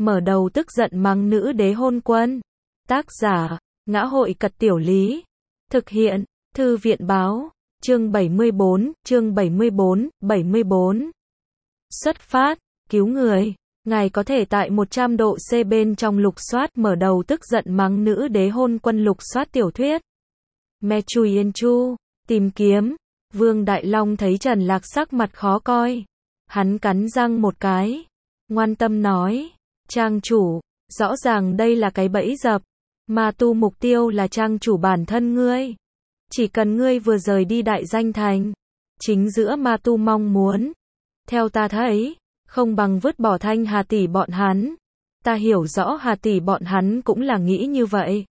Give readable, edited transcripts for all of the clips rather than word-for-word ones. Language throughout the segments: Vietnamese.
mở đầu tức giận mắng nữ đế hôn quân. Tác giả, Ngã hội Cật Tiểu Lý. Thực hiện, Thư viện Báo. Chương 74, chương 74. Xuất phát, cứu người. Ngài có thể tại 100 độ C bên trong lục soát mở đầu tức giận mắng nữ đế hôn quân lục soát tiểu thuyết. Me Chui Yên Chu, tìm kiếm. Vương Đại Long thấy Trần Lạc sắc mặt khó coi. Hắn cắn răng một cái. Ngoan tâm nói, trang chủ, rõ ràng đây là cái bẫy dập. Ma tu mục tiêu là trang chủ bản thân ngươi. Chỉ cần ngươi vừa rời đi đại danh thành. Chính giữa ma tu mong muốn. Theo ta thấy, không bằng vứt bỏ Thanh Hà tỷ bọn hắn. Ta hiểu rõ Hà tỷ bọn hắn cũng là nghĩ như vậy.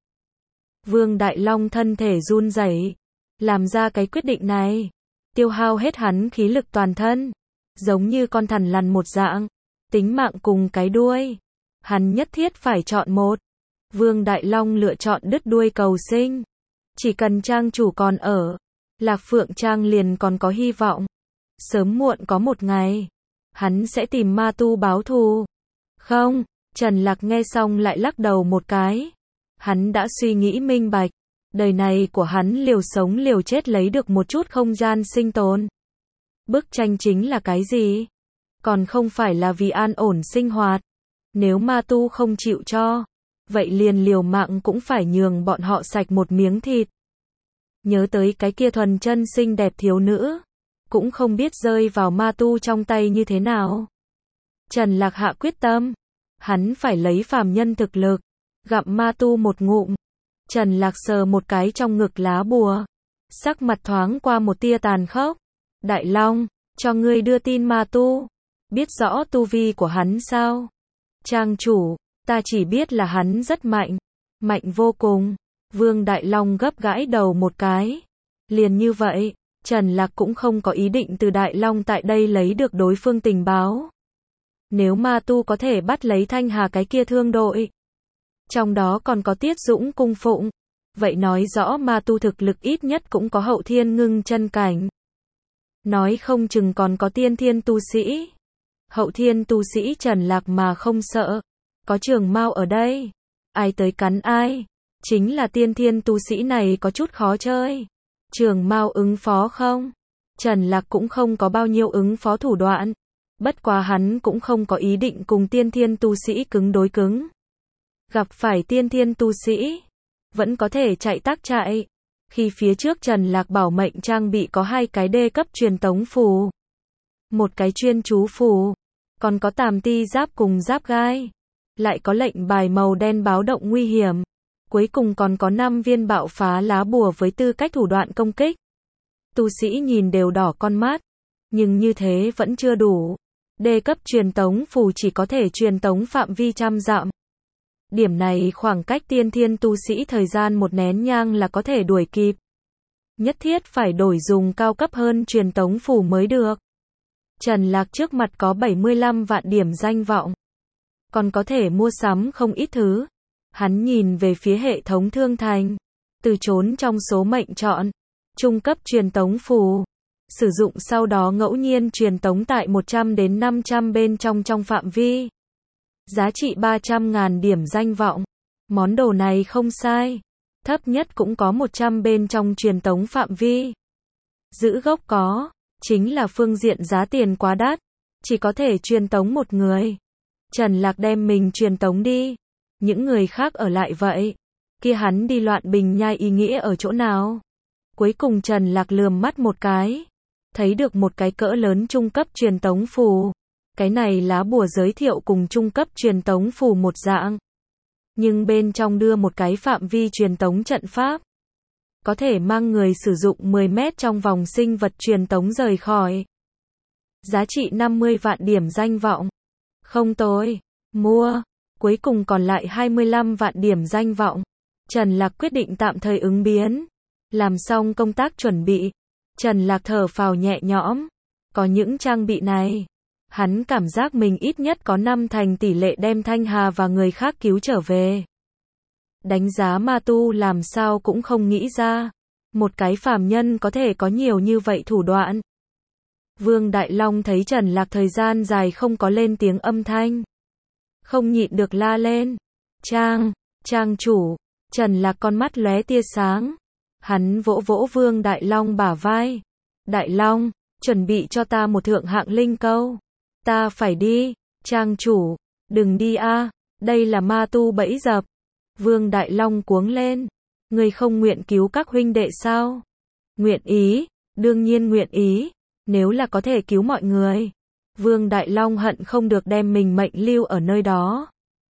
Vương Đại Long thân thể run rẩy, làm ra cái quyết định này, tiêu hao hết hắn khí lực toàn thân, giống như con thằn lằn một dạng, tính mạng cùng cái đuôi. Hắn nhất thiết phải chọn một. Vương Đại Long lựa chọn đứt đuôi cầu sinh. Chỉ cần trang chủ còn ở, Lạc Phượng Trang liền còn có hy vọng. Sớm muộn có một ngày, hắn sẽ tìm ma tu báo thù. Không, Trần Lạc nghe xong lại lắc đầu một cái. Hắn đã suy nghĩ minh bạch, đời này của hắn liều sống liều chết lấy được một chút không gian sinh tồn. Bức tranh chính là cái gì? Còn không phải là vì an ổn sinh hoạt. Nếu ma tu không chịu cho, vậy liền liều mạng cũng phải nhường bọn họ sạch một miếng thịt. Nhớ tới cái kia thuần chân xinh đẹp thiếu nữ, cũng không biết rơi vào ma tu trong tay như thế nào. Trần Lạc hạ quyết tâm, hắn phải lấy phàm nhân thực lực, gặm ma tu một ngụm. Trần Lạc sờ một cái trong ngực lá bùa, sắc mặt thoáng qua một tia tàn khốc. Đại Long, cho ngươi đưa tin ma tu, biết rõ tu vi của hắn sao? Trang chủ, ta chỉ biết là hắn rất mạnh, mạnh vô cùng. Vương Đại Long gấp gãi đầu một cái. Liền như vậy, Trần Lạc cũng không có ý định từ Đại Long tại đây lấy được đối phương tình báo. Nếu ma tu có thể bắt lấy Thanh Hà cái kia thương đội, trong đó còn có Tiết Dũng cung phụng, vậy nói rõ ma tu thực lực ít nhất cũng có hậu thiên ngưng chân cảnh. Nói không chừng còn có tiên thiên tu sĩ. Hậu thiên tu sĩ Trần Lạc mà không sợ. Có Trường Mao ở đây, ai tới cắn ai. Chính là tiên thiên tu sĩ này có chút khó chơi. Trường Mao ứng phó không? Trần Lạc cũng không có bao nhiêu ứng phó thủ đoạn. Bất quá hắn cũng không có ý định cùng tiên thiên tu sĩ cứng đối cứng. Gặp phải tiên thiên tu sĩ, vẫn có thể chạy tác chạy. Khi phía trước Trần Lạc bảo mệnh trang bị có 2 cái đê cấp truyền tống phù, một cái chuyên chú phù, còn có tàm ti giáp cùng giáp gai, lại có lệnh bài màu đen báo động nguy hiểm, cuối cùng còn có 5 viên bạo phá lá bùa với tư cách thủ đoạn công kích. Tu sĩ nhìn đều đỏ con mắt, nhưng như thế vẫn chưa đủ. Đê cấp truyền tống phù chỉ có thể truyền tống phạm vi trăm dặm. Điểm này khoảng cách tiên thiên tu sĩ thời gian một nén nhang là có thể đuổi kịp. Nhất thiết phải đổi dùng cao cấp hơn truyền tống phù mới được. Trần Lạc trước mặt có 75 vạn điểm danh vọng, còn có thể mua sắm không ít thứ. Hắn nhìn về phía hệ thống thương thành, từ trốn trong số mệnh chọn trung cấp truyền tống phù, sử dụng sau đó ngẫu nhiên truyền tống tại 100 đến 500 bên trong phạm vi. Giá trị 300.000 điểm danh vọng. Món đồ này không sai. Thấp nhất cũng có 100 bên trong truyền tống phạm vi. Giữ gốc có, chính là phương diện giá tiền quá đắt. Chỉ có thể truyền tống một người. Trần Lạc đem mình truyền tống đi. Những người khác ở lại vậy. Kia hắn đi loạn bình nhai ý nghĩa ở chỗ nào? Cuối cùng Trần Lạc lườm mắt một cái. Thấy được một cái cỡ lớn trung cấp truyền tống phù. Cái này lá bùa giới thiệu cùng trung cấp truyền tống phù một dạng. Nhưng bên trong đưa một cái phạm vi truyền tống trận pháp. Có thể mang người sử dụng 10 mét trong vòng sinh vật truyền tống rời khỏi. Giá trị 50 vạn điểm danh vọng. Không tồi. Mua. Cuối cùng còn lại 25 vạn điểm danh vọng. Trần Lạc quyết định tạm thời ứng biến. Làm xong công tác chuẩn bị, Trần Lạc thở phào nhẹ nhõm. Có những trang bị này, hắn cảm giác mình ít nhất có 5 thành tỷ lệ đem Thanh Hà và người khác cứu trở về. Đánh giá ma tu làm sao cũng không nghĩ ra. Một cái phàm nhân có thể có nhiều như vậy thủ đoạn. Vương Đại Long thấy Trần Lạc thời gian dài không có lên tiếng âm thanh. không nhịn được la lên. Trang chủ, Trần Lạc con mắt lóe tia sáng. Hắn vỗ vỗ Vương Đại Long bả vai. Đại Long, chuẩn bị cho ta một thượng hạng linh câu. Ta phải đi. Trang chủ, đừng đi a, đây là ma tu bẫy dập. Vương Đại Long cuống lên. Ngươi không nguyện cứu các huynh đệ sao? Nguyện ý, đương nhiên nguyện ý, nếu là có thể cứu mọi người. Vương Đại Long hận không được đem mình mệnh lưu ở nơi đó.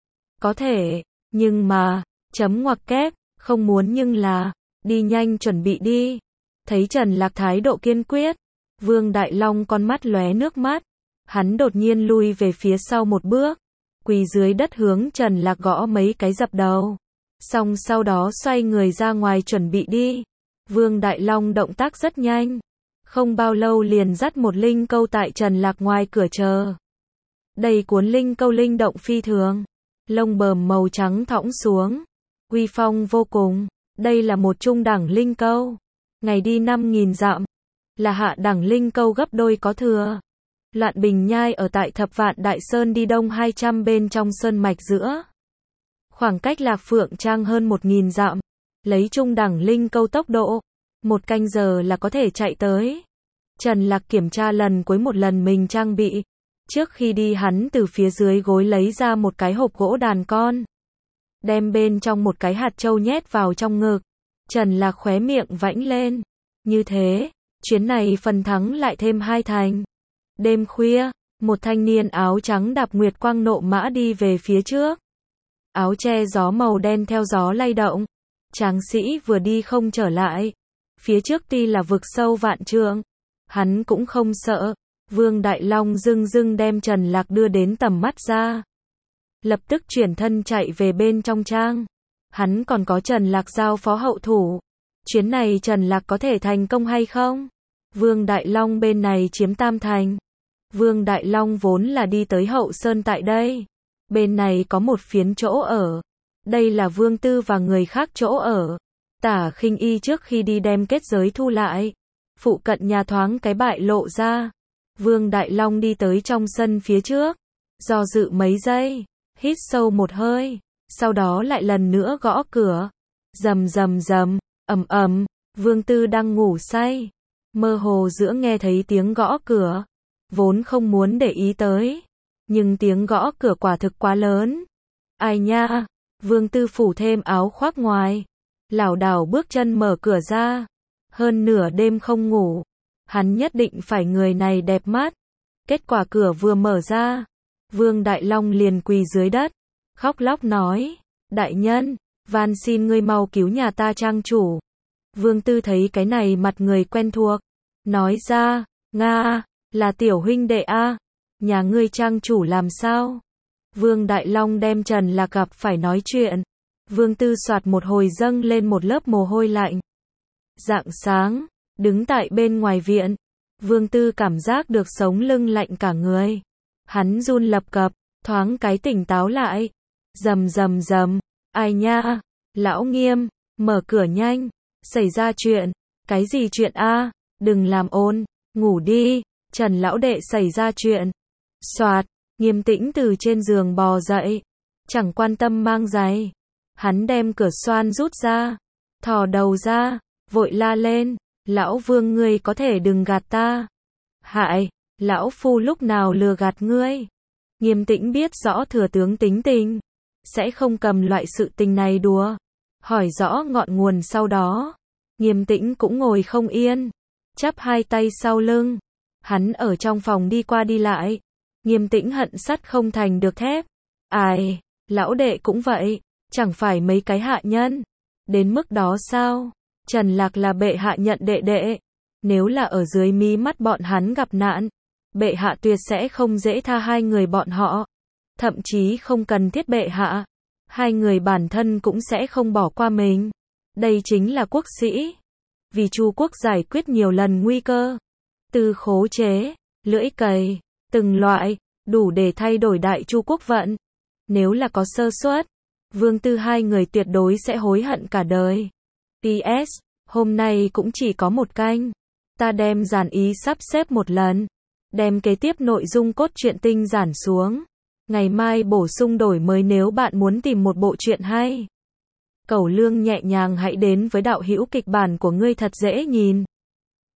Có thể, nhưng mà, chấm ngoặc kép, không muốn nhưng là, đi nhanh chuẩn bị đi. Thấy Trần Lạc thái độ kiên quyết, Vương Đại Long con mắt lóe nước mắt, hắn đột nhiên lui về phía sau một bước, quỳ dưới đất hướng Trần Lạc gõ mấy cái dập đầu. Xong sau đó xoay người ra ngoài chuẩn bị đi. Vương Đại Long động tác rất nhanh, không bao lâu liền dắt một linh câu tại Trần Lạc ngoài cửa chờ. Đầy cuốn linh câu linh động phi thường, lông bờm màu trắng thõng xuống, uy phong vô cùng. Đây là một trung đẳng linh câu, ngày đi 5.000 dặm, là hạ đẳng linh câu gấp đôi có thừa. Loạn Bình Nhai ở tại Thập Vạn Đại Sơn đi đông 200 bên trong sơn mạch giữa. Khoảng cách Lạc Phượng Trang hơn 1.000 dặm, lấy trung đẳng linh câu tốc độ, 1 canh giờ là có thể chạy tới. Trần Lạc kiểm tra lần cuối một lần mình trang bị. Trước khi đi hắn từ phía dưới gối lấy ra một cái hộp gỗ đàn con. Đem bên trong một cái hạt châu nhét vào trong ngực. Trần Lạc khóe miệng vãnh lên. Như thế, chuyến này phần thắng lại thêm 2 thành. Đêm khuya, một thanh niên áo trắng đạp nguyệt quang nộ mã đi về phía trước. Áo che gió màu đen theo gió lay động. Tráng sĩ vừa đi không trở lại. Phía trước tuy là vực sâu vạn trượng, hắn cũng không sợ. Vương Đại Long dưng đem Trần Lạc đưa đến tầm mắt ra. Lập tức chuyển thân chạy về bên trong trang. Hắn còn có Trần Lạc giao phó hậu thủ. Chuyến này Trần Lạc có thể thành công hay không? Vương Đại Long bên này chiếm tam thành. Vương Đại Long vốn là đi tới hậu sơn tại đây. Bên này có một phiến chỗ ở. Đây là Vương Tư và người khác chỗ ở. Tả Khinh Y trước khi đi đem kết giới thu lại. Phụ cận nhà thoáng cái bại lộ ra. Vương Đại Long đi tới trong sân phía trước. Do dự mấy giây. Hít sâu một hơi. Sau đó lại lần nữa gõ cửa. Rầm rầm rầm. Ầm ầm. Vương Tư đang ngủ say. Mơ hồ giữa nghe thấy tiếng gõ cửa. Vốn không muốn để ý tới. Nhưng tiếng gõ cửa quả thực quá lớn. Ai nha? Vương Tư phủ thêm áo khoác ngoài. Lảo đảo bước chân mở cửa ra. Hơn nửa đêm không ngủ. Hắn nhất định phải người này đẹp mắt. Kết quả cửa vừa mở ra. Vương Đại Long liền quỳ dưới đất. Khóc lóc nói. Đại nhân, van xin ngươi mau cứu nhà ta trang chủ. Vương Tư thấy cái này mặt người quen thuộc. Nói ra, Nga, là tiểu huynh đệ a. Nhà ngươi trang chủ làm sao? Vương Đại Long đem Trần Lạc gặp phải nói chuyện. Vương Tư soạt một hồi dâng lên một lớp mồ hôi lạnh. Rạng sáng, đứng tại bên ngoài viện. Vương Tư cảm giác được sống lưng lạnh cả người. Hắn run lập cập, thoáng cái tỉnh táo lại. Rầm rầm rầm, ai nha? Lão Nghiêm, mở cửa nhanh. Xảy ra chuyện. Cái gì chuyện a? Đừng làm ồn, ngủ đi. Trần lão đệ xảy ra chuyện. Soạt, Nghiêm Tĩnh từ trên giường bò dậy. Chẳng quan tâm mang giày. Hắn đem cửa xoan rút ra. Thò đầu ra, vội la lên. Lão Vương ngươi có thể đừng gạt ta. Hại, lão phu lúc nào lừa gạt ngươi. Nghiêm Tĩnh biết rõ thừa tướng tính tình. Sẽ không cầm loại sự tình này đùa. Hỏi rõ ngọn nguồn sau đó. Nghiêm Tĩnh cũng ngồi không yên. Chắp hai tay sau lưng. Hắn ở trong phòng đi qua đi lại. Nghiêm Tĩnh hận sắt không thành được thép. Ai, lão đệ cũng vậy. Chẳng phải mấy cái hạ nhân. Đến mức đó sao? Trần Lạc là bệ hạ nhận đệ đệ. Nếu là ở dưới mí mắt bọn hắn gặp nạn, bệ hạ tuyệt sẽ không dễ tha hai người bọn họ. Thậm chí không cần thiết bệ hạ. Hai người bản thân cũng sẽ không bỏ qua mình. Đây chính là quốc sĩ. Vì Chu quốc giải quyết nhiều lần nguy cơ. Từ khố chế, lưỡi cày, từng loại, đủ để thay đổi đại Chu quốc vận. Nếu là có sơ suất, Vương Tư hai người tuyệt đối sẽ hối hận cả đời. PS, hôm nay cũng chỉ có một canh. Ta đem giản ý sắp xếp một lần. Đem kế tiếp nội dung cốt truyện tinh giản xuống. Ngày mai bổ sung đổi mới nếu bạn muốn tìm một bộ truyện hay. Cẩu Lương nhẹ nhàng hãy đến với đạo hữu kịch bản của ngươi thật dễ nhìn.